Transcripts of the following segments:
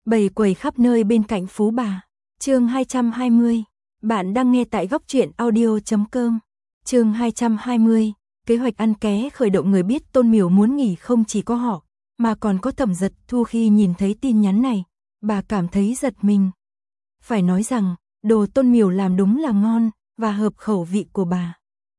Bầy quầy khắp nơi bên cạnh Phú Bà. Chương 220. Bạn đang nghe tại góc truyện audio.com. Chương 220. Kế hoạch ăn ké khởi động. Người biết Tôn Miểu muốn nghỉ không chỉ có họ, mà còn có Thẩm Dật Thu. Khi nhìn thấy tin nhắn này, bà cảm thấy giật mình. Phải nói rằng, đồ Tôn Miểu làm đúng là ngon, và hợp khẩu vị của bà.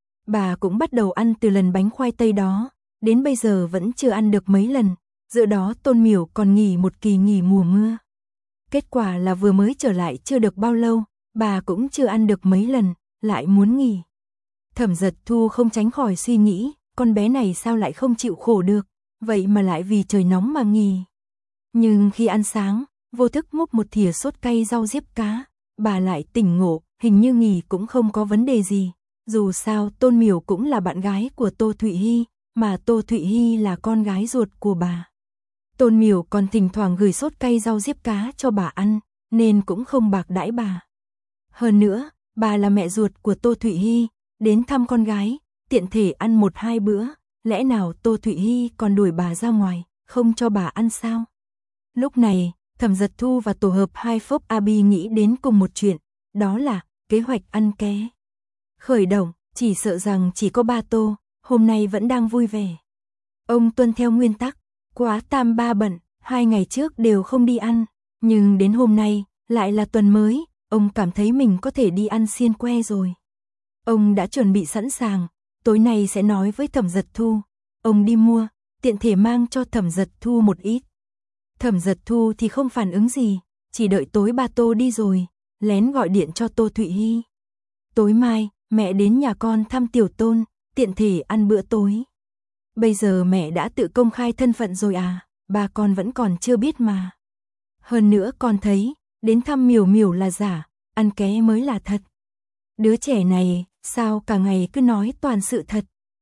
Bà cũng bắt đầu ăn từ lần bánh khoai tây đó, đến bây giờ vẫn chưa ăn được mấy lần. Giữa đó Tôn Miểu còn nghỉ một kỳ nghỉ mùa mưa. Kết quả là vừa mới trở lại chưa được bao lâu, bà cũng chưa ăn được mấy lần, lại muốn nghỉ. Thẩm Dật Thu không tránh khỏi suy nghĩ, con bé này sao lại không chịu khổ được, vậy mà lại vì trời nóng mà nghỉ. Nhưng khi ăn sáng, vô thức múc một thìa sốt cay rau diếp cá, bà lại tỉnh ngộ, hình như nghỉ cũng không có vấn đề gì. Dù sao Tôn Miểu cũng là bạn gái của Tô Thụy Hy, mà Tô Thụy Hy là con gái ruột của bà. Tôn Miểu còn thỉnh thoảng gửi sốt cay rau diếp cá cho bà ăn, nên cũng không bạc đãi bà. Hơn nữa, bà là mẹ ruột của Tô Thụy Hy, đến thăm con gái, tiện thể ăn 1-2 bữa, lẽ nào Tô Thụy Hy còn đuổi bà ra ngoài, không cho bà ăn sao? Lúc này, Thẩm Dật Thu và tổ hợp 2 Phốc Abi nghĩ đến cùng một chuyện, đó là kế hoạch ăn ké. Khởi động, chỉ sợ rằng chỉ có ba Tô, hôm nay vẫn đang vui vẻ. Ông tuân theo nguyên tắc, quá tam ba bận, 2 ngày trước đều không đi ăn, nhưng đến hôm nay, lại là tuần mới, ông cảm thấy mình có thể đi ăn xiên que rồi. Ông đã chuẩn bị sẵn sàng, tối nay sẽ nói với Thẩm Dật Thu, ông đi mua, tiện thể mang cho Thẩm Dật Thu một ít. Thẩm Dật Thu thì không phản ứng gì, chỉ đợi tối ba Tô đi rồi, lén gọi điện cho Tô Thụy Hy. Tối mai, mẹ đến nhà con thăm Tiểu Tôn, tiện thể ăn bữa tối. Bây giờ mẹ đã tự công khai thân phận rồi à, ba con vẫn còn chưa biết mà. Hơn nữa con thấy, đến thăm Miểu Miểu là giả, ăn ké mới là thật. Đứa trẻ này, sao cả ngày cứ nói toàn sự thật.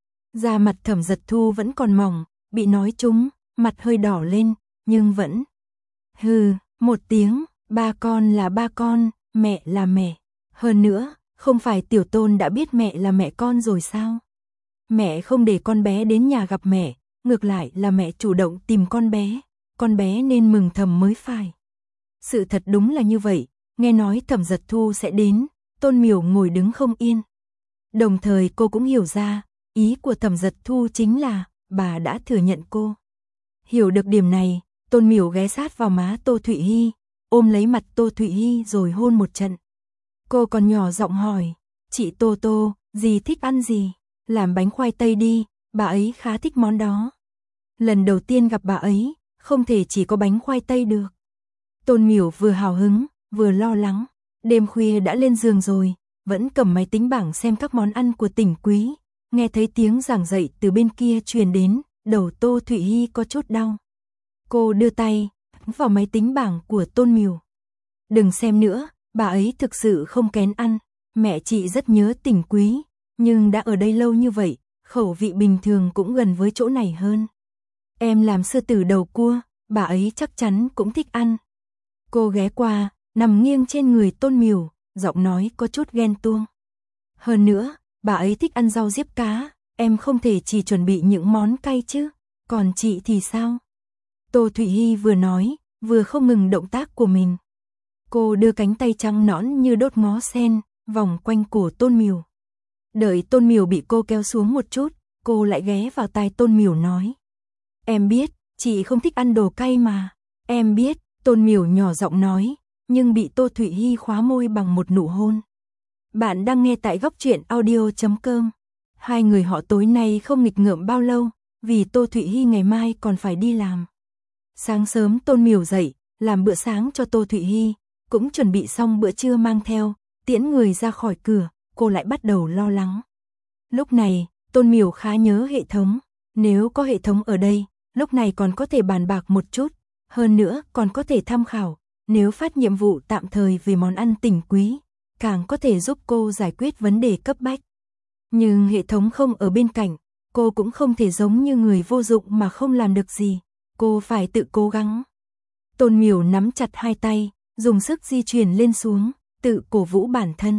Da mặt Thẩm Dật Thu vẫn còn mỏng, bị nói trúng, mặt hơi đỏ lên, nhưng vẫn. Hừ, một tiếng, ba con là ba con, mẹ là mẹ. Hơn nữa, không phải Tiểu Tôn đã biết mẹ là mẹ con rồi sao? Mẹ không để con bé đến nhà gặp mẹ, ngược lại là mẹ chủ động tìm con bé nên mừng thầm mới phải. Sự thật đúng là như vậy, nghe nói Thẩm Dật Thu sẽ đến, Tôn Miểu ngồi đứng không yên. Đồng thời cô cũng hiểu ra, ý của Thẩm Dật Thu chính là, bà đã thừa nhận cô. Hiểu được điểm này, Tôn Miểu ghé sát vào má Tô Thụy Hy, ôm lấy mặt Tô Thụy Hy rồi hôn một trận. Cô còn nhỏ giọng hỏi, chị Tô Tô, dì thích ăn gì? Làm bánh khoai tây đi, bà ấy khá thích món đó. Lần đầu tiên gặp bà ấy, không thể chỉ có bánh khoai tây được. Tôn Miểu vừa hào hứng, vừa lo lắng. Đêm khuya đã lên giường rồi, vẫn cầm máy tính bảng xem các món ăn của Tỉnh Quý. Nghe thấy tiếng giảng dạy từ bên kia truyền đến, đầu Tô Thụy Hy có chút đau. Cô đưa tay vào máy tính bảng của Tôn Miểu. Đừng xem nữa, bà ấy thực sự không kén ăn. Mẹ chị rất nhớ Tỉnh Quý, nhưng đã ở đây lâu như vậy, khẩu vị bình thường cũng gần với chỗ này hơn. Em làm sư tử đầu cua, bà ấy chắc chắn cũng thích ăn. Cô ghé qua, nằm nghiêng trên người Tôn Miểu, giọng nói có chút ghen tuông. Hơn nữa, bà ấy thích ăn rau diếp cá, em không thể chỉ chuẩn bị những món cay chứ, còn chị thì sao? Tô Thụy Hy vừa nói, vừa không ngừng động tác của mình. Cô đưa cánh tay trắng nõn như đốt ngó sen, vòng quanh cổ Tôn Miểu. Đợi Tôn Miểu bị cô kéo xuống một chút, cô lại ghé vào tai Tôn Miểu nói. Em biết, chị không thích ăn đồ cay mà. Em biết, Tôn Miểu nhỏ giọng nói, nhưng bị Tô Thụy Hy khóa môi bằng một nụ hôn. Bạn đang nghe tại góc truyện audio.com. Hai người họ tối nay không nghịch ngợm bao lâu, vì Tô Thụy Hy ngày mai còn phải đi làm. Sáng sớm Tôn Miểu dậy, làm bữa sáng cho Tô Thụy Hy, cũng chuẩn bị xong bữa trưa mang theo, tiễn người ra khỏi cửa, cô lại bắt đầu lo lắng. Lúc này, Tôn Miểu khá nhớ hệ thống, nếu có hệ thống ở đây, lúc này còn có thể bàn bạc một chút, hơn nữa còn có thể tham khảo, nếu phát nhiệm vụ tạm thời về món ăn Tỉnh Quý, càng có thể giúp cô giải quyết vấn đề cấp bách. Nhưng hệ thống không ở bên cạnh, cô cũng không thể giống như người vô dụng mà không làm được gì, cô phải tự cố gắng. Tôn Miểu nắm chặt hai tay, dùng sức di chuyển lên xuống, tự cổ vũ bản thân.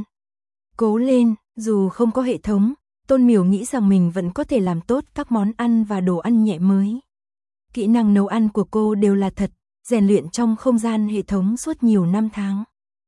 Cố lên, dù không có hệ thống, Tôn Miểu nghĩ rằng mình vẫn có thể làm tốt các món ăn và đồ ăn nhẹ mới. Kỹ năng nấu ăn của cô đều là thật, rèn luyện trong không gian hệ thống suốt nhiều năm tháng.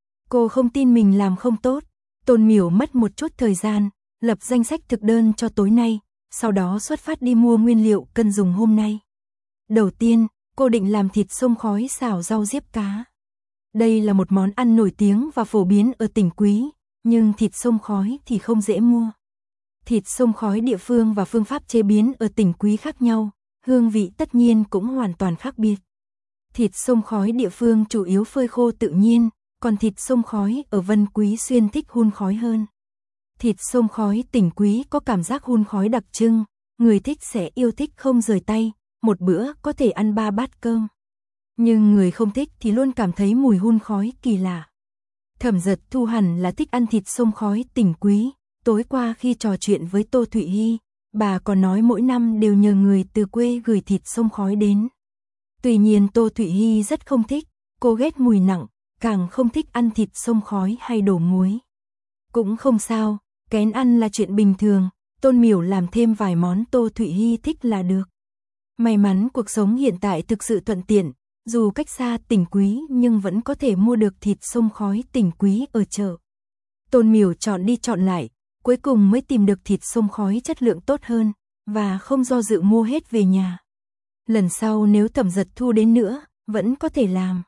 Cô không tin mình làm không tốt. Tôn Miểu mất một chút thời gian, lập danh sách thực đơn cho tối nay, sau đó xuất phát đi mua nguyên liệu cần dùng hôm nay. Đầu tiên, cô định làm thịt xông khói xào rau diếp cá. Đây là một món ăn nổi tiếng và phổ biến ở tỉnh Quý, nhưng thịt xông khói thì không dễ mua. Thịt xông khói địa phương và phương pháp chế biến ở tỉnh Quý khác nhau, hương vị tất nhiên cũng hoàn toàn khác biệt. Thịt xông khói địa phương chủ yếu phơi khô tự nhiên, còn thịt xông khói ở Vân Quý Xuyên thích hun khói hơn. Thịt xông khói tỉnh Quý có cảm giác hun khói đặc trưng, người thích sẽ yêu thích không rời tay, một bữa có thể ăn 3 bát cơm. Nhưng người không thích thì luôn cảm thấy mùi hun khói kỳ lạ. Thẩm Dật Thu hẳn là thích ăn thịt xông khói tỉnh Quý, tối qua khi trò chuyện với Tô Thụy Hy, bà còn nói mỗi năm đều nhờ người từ quê gửi thịt xông khói đến. Tuy nhiên Tô Thụy Hy rất không thích, cô ghét mùi nặng, càng không thích ăn thịt xông khói hay đổ muối. Cũng không sao, kén ăn là chuyện bình thường, Tôn Miểu làm thêm vài món Tô Thụy Hy thích là được. May mắn cuộc sống hiện tại thực sự thuận tiện, dù cách xa tỉnh Quý nhưng vẫn có thể mua được thịt xông khói tỉnh Quý ở chợ. Tôn Miểu chọn đi chọn lại, cuối cùng mới tìm được thịt xông khói chất lượng tốt hơn, và không do dự mua hết về nhà. Lần sau nếu Thẩm Dật Thu đến nữa, vẫn có thể làm.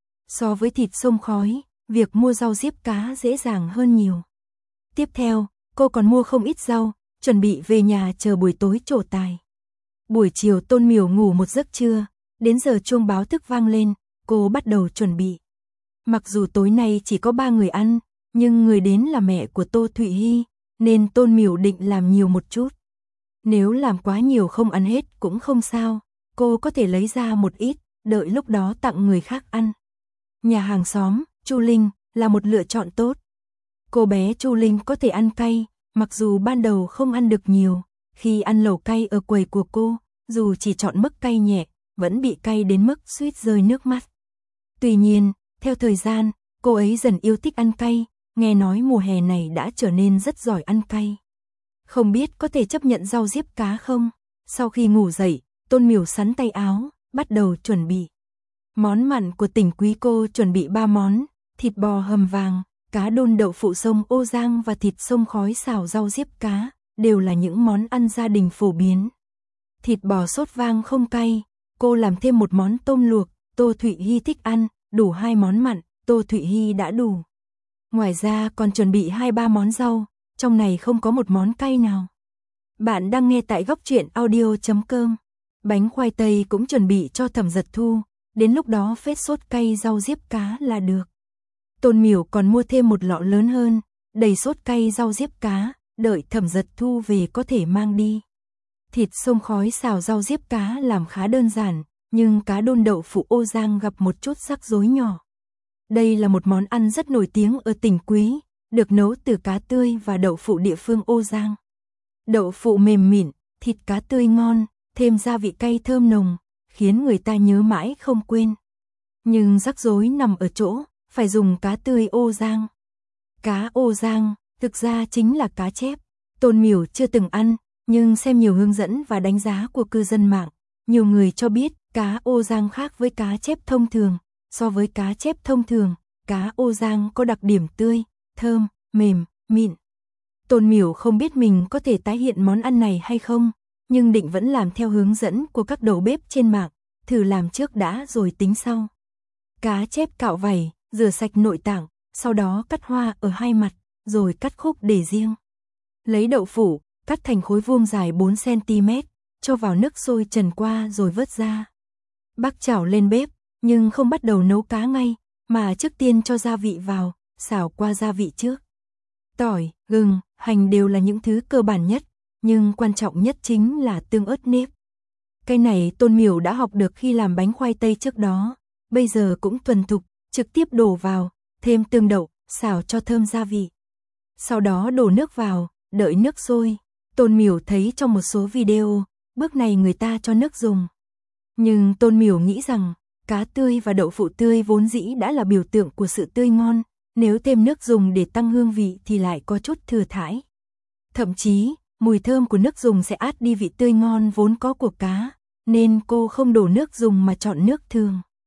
So với thịt xông khói, việc mua rau diếp cá dễ dàng hơn nhiều. Tiếp theo, cô còn mua không ít rau, chuẩn bị về nhà chờ buổi tối trổ tài. Buổi chiều Tôn Miểu ngủ một giấc trưa, đến giờ chuông báo thức vang lên, cô bắt đầu chuẩn bị. Mặc dù tối nay chỉ có 3 người ăn, nhưng người đến là mẹ của Tô Thụy Hy, nên Tôn Miểu định làm nhiều một chút. Nếu làm quá nhiều không ăn hết cũng không sao, cô có thể lấy ra một ít, đợi lúc đó tặng người khác ăn. Nhà hàng xóm, Chu Linh, là một lựa chọn tốt. Cô bé Chu Linh có thể ăn cay, mặc dù ban đầu không ăn được nhiều, khi ăn lẩu cay ở quầy của cô, dù chỉ chọn mức cay nhẹ, vẫn bị cay đến mức suýt rơi nước mắt. Tuy nhiên, theo thời gian, cô ấy dần yêu thích ăn cay, nghe nói mùa hè này đã trở nên rất giỏi ăn cay. Không biết có thể chấp nhận rau diếp cá không? Sau khi ngủ dậy, Tôn Miểu sắn tay áo, bắt đầu chuẩn bị. Món mặn của tỉnh Quý cô chuẩn bị 3 món, thịt bò hầm vàng, cá đôn đậu phụ sông Ô Giang và thịt xông khói xào rau diếp cá, đều là những món ăn gia đình phổ biến. Thịt bò sốt vang không cay, cô làm thêm một món tôm luộc, Tô Thụy Hy thích ăn, đủ 2 món mặn, Tô Thụy Hy đã đủ. Ngoài ra còn chuẩn bị 2-3 món rau, trong này không có một món cay nào. Bạn đang nghe tại Góc Truyện Audio.com. Bánh khoai tây cũng chuẩn bị cho Thẩm Dật Thu, đến lúc đó phết sốt cay rau diếp cá là được. Tôn Miểu còn mua thêm một lọ lớn hơn, đầy sốt cay rau diếp cá, đợi Thẩm Dật Thu về có thể mang đi. Thịt xông khói xào rau diếp cá làm khá đơn giản, nhưng cá đôn đậu phụ Ô Giang gặp một chút rắc rối nhỏ. Đây là một món ăn rất nổi tiếng ở tỉnh Quý, được nấu từ cá tươi và đậu phụ địa phương Ô Giang. Đậu phụ mềm mịn, thịt cá tươi ngon, thêm gia vị cay thơm nồng, khiến người ta nhớ mãi không quên. Nhưng rắc rối nằm ở chỗ, phải dùng cá tươi Ô Giang. Cá Ô Giang, thực ra chính là cá chép. Tôn Miểu chưa từng ăn, nhưng xem nhiều hướng dẫn và đánh giá của cư dân mạng, nhiều người cho biết cá Ô Giang khác với cá chép thông thường. So với cá chép thông thường, cá Ô Giang có đặc điểm tươi, thơm, mềm, mịn. Tôn Miểu không biết mình có thể tái hiện món ăn này hay không, nhưng định vẫn làm theo hướng dẫn của các đầu bếp trên mạng, thử làm trước đã rồi tính sau. Cá chép cạo vảy, rửa sạch nội tạng, sau đó cắt hoa ở 2 mặt, rồi cắt khúc để riêng. Lấy đậu phụ, cắt thành khối vuông dài 4 cm, cho vào nước sôi trần qua rồi vớt ra. Bắc chảo lên bếp, nhưng không bắt đầu nấu cá ngay, mà trước tiên cho gia vị vào, xào qua gia vị trước. Tỏi, gừng, hành đều là những thứ cơ bản nhất, nhưng quan trọng nhất chính là tương ớt nếp. Cái này Tôn Miểu đã học được khi làm bánh khoai tây trước đó, bây giờ cũng thuần thục, trực tiếp đổ vào, thêm tương đậu, xào cho thơm gia vị. Sau đó đổ nước vào, đợi nước sôi. Tôn Miểu thấy trong một số video, bước này người ta cho nước dùng. Nhưng Tôn Miểu nghĩ rằng, cá tươi và đậu phụ tươi vốn dĩ đã là biểu tượng của sự tươi ngon, nếu thêm nước dùng để tăng hương vị thì lại có chút thừa thãi. Thậm chí, mùi thơm của nước dùng sẽ át đi vị tươi ngon vốn có của cá, nên cô không đổ nước dùng mà chọn nước thường.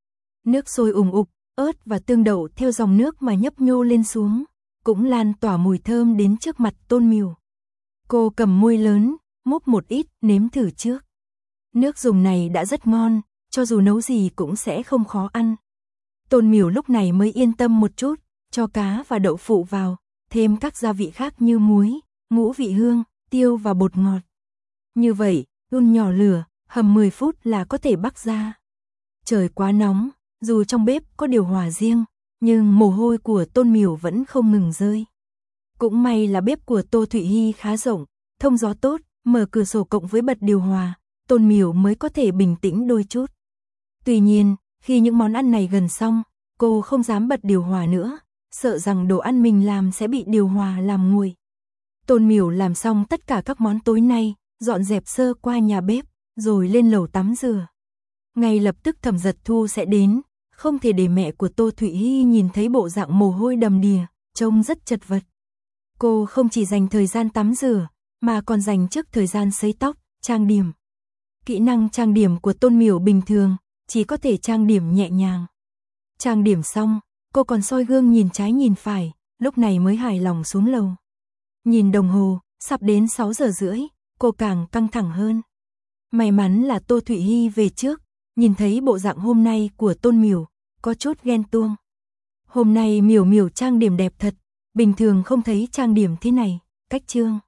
Nước sôi ùng ục, ớt và tương đậu theo dòng nước mà nhấp nhô lên xuống, cũng lan tỏa mùi thơm đến trước mặt Tôn Miểu. Cô cầm muôi lớn, múc một ít, nếm thử trước. Nước dùng này đã rất ngon, cho dù nấu gì cũng sẽ không khó ăn. Tôn Miểu lúc này mới yên tâm một chút, cho cá và đậu phụ vào, thêm các gia vị khác như muối, ngũ vị hương, tiêu và bột ngọt. Như vậy, đun nhỏ lửa, hầm 10 phút là có thể bắc ra. Trời quá nóng, dù trong bếp có điều hòa riêng, nhưng mồ hôi của Tôn Miểu vẫn không ngừng rơi. Cũng may là bếp của Tô Thụy Hi khá rộng, thông gió tốt, mở cửa sổ cộng với bật điều hòa, Tôn Miểu mới có thể bình tĩnh đôi chút. Tuy nhiên, khi những món ăn này gần xong, cô không dám bật điều hòa nữa, sợ rằng đồ ăn mình làm sẽ bị điều hòa làm nguội. Tôn Miểu làm xong tất cả các món tối nay, dọn dẹp sơ qua nhà bếp, rồi lên lầu tắm rửa. Ngay lập tức Thẩm Giật Thu sẽ đến, không thể để mẹ của Tô Thụy Hi nhìn thấy bộ dạng mồ hôi đầm đìa, trông rất chật vật. Cô không chỉ dành thời gian tắm rửa, mà còn dành trước thời gian sấy tóc, trang điểm. Kỹ năng trang điểm của Tôn Miểu bình thường, chỉ có thể trang điểm nhẹ nhàng. Trang điểm xong, cô còn soi gương nhìn trái nhìn phải, lúc này mới hài lòng xuống lầu. Nhìn đồng hồ, sắp đến 6 giờ rưỡi, cô càng căng thẳng hơn. May mắn là Tô Thụy Hi về trước, nhìn thấy bộ dạng hôm nay của Tôn Miểu, có chút ghen tuông. Hôm nay Miểu Miểu trang điểm đẹp thật, bình thường không thấy trang điểm thế này, cách trương.